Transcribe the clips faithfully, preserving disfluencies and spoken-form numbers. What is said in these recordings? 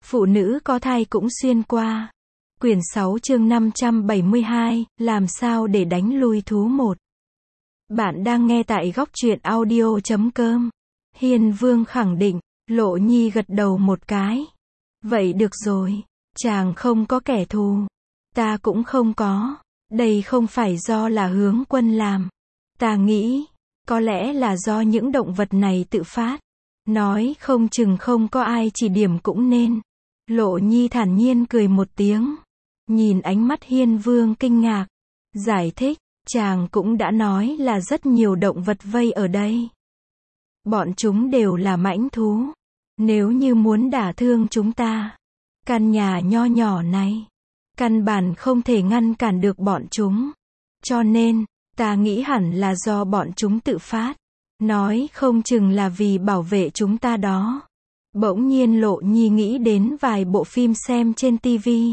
Phụ nữ có thai cũng xuyên qua. Quyển sáu chương năm trăm bảy mươi hai, làm sao để đánh lui thú một. Bạn đang nghe tại góc truyện audio chấm com. Hiên Vương khẳng định, Lộ Nhi gật đầu một cái. Vậy được rồi, chàng không có kẻ thù. Ta cũng không có. Đây không phải do là Hướng Quân làm. Ta nghĩ, có lẽ là do những động vật này tự phát. Nói không chừng không có ai chỉ điểm cũng nên. Lộ Nhi thản nhiên cười một tiếng. Nhìn ánh mắt Hiên Vương kinh ngạc. Giải thích, chàng cũng đã nói là rất nhiều động vật vây ở đây. Bọn chúng đều là mãnh thú. Nếu như muốn đả thương chúng ta, căn nhà nho nhỏ này, căn bản không thể ngăn cản được bọn chúng. Cho nên, ta nghĩ hẳn là do bọn chúng tự phát. Nói không chừng là vì bảo vệ chúng ta đó. Bỗng nhiên Lộ Nhi nghĩ đến vài bộ phim xem trên tivi.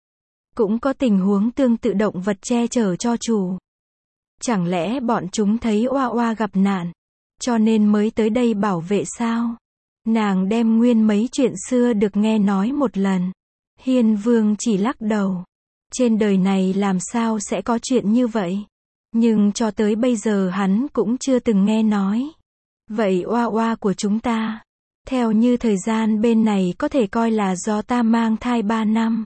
Cũng có tình huống tương tự động vật che chở cho chủ. Chẳng lẽ bọn chúng thấy oa oa gặp nạn, cho nên mới tới đây bảo vệ sao? Nàng đem nguyên mấy chuyện xưa được nghe nói một lần. Hiên Vương chỉ lắc đầu. Trên đời này làm sao sẽ có chuyện như vậy? Nhưng cho tới bây giờ hắn cũng chưa từng nghe nói. Vậy oa oa của chúng ta, theo như thời gian bên này có thể coi là do ta mang thai ba năm.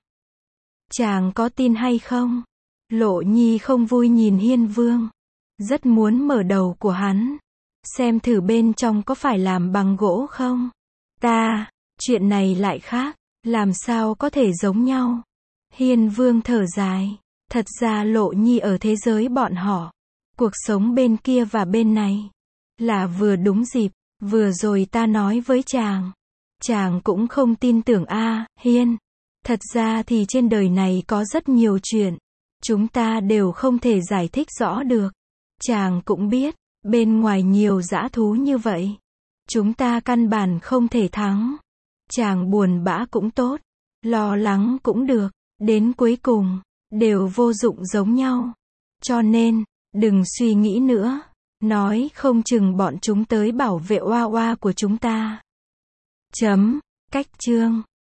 Chàng có tin hay không? Lộ Nhi không vui nhìn Hiên Vương. Rất muốn mở đầu của hắn. Xem thử bên trong có phải làm bằng gỗ không? Ta, chuyện này lại khác. Làm sao có thể giống nhau? Hiên Vương thở dài. Thật ra Lộ Nhi ở thế giới bọn họ. Cuộc sống bên kia và bên này. Là vừa đúng dịp. Vừa rồi ta nói với chàng. Chàng cũng không tin tưởng a Hiên. Thật ra thì trên đời này có rất nhiều chuyện. Chúng ta đều không thể giải thích rõ được. Chàng cũng biết, bên ngoài nhiều dã thú như vậy. Chúng ta căn bản không thể thắng. Chàng buồn bã cũng tốt. Lo lắng cũng được. Đến cuối cùng, đều vô dụng giống nhau. Cho nên, đừng suy nghĩ nữa. Nói không chừng bọn chúng tới bảo vệ oa oa của chúng ta. Chấm. Cách chương.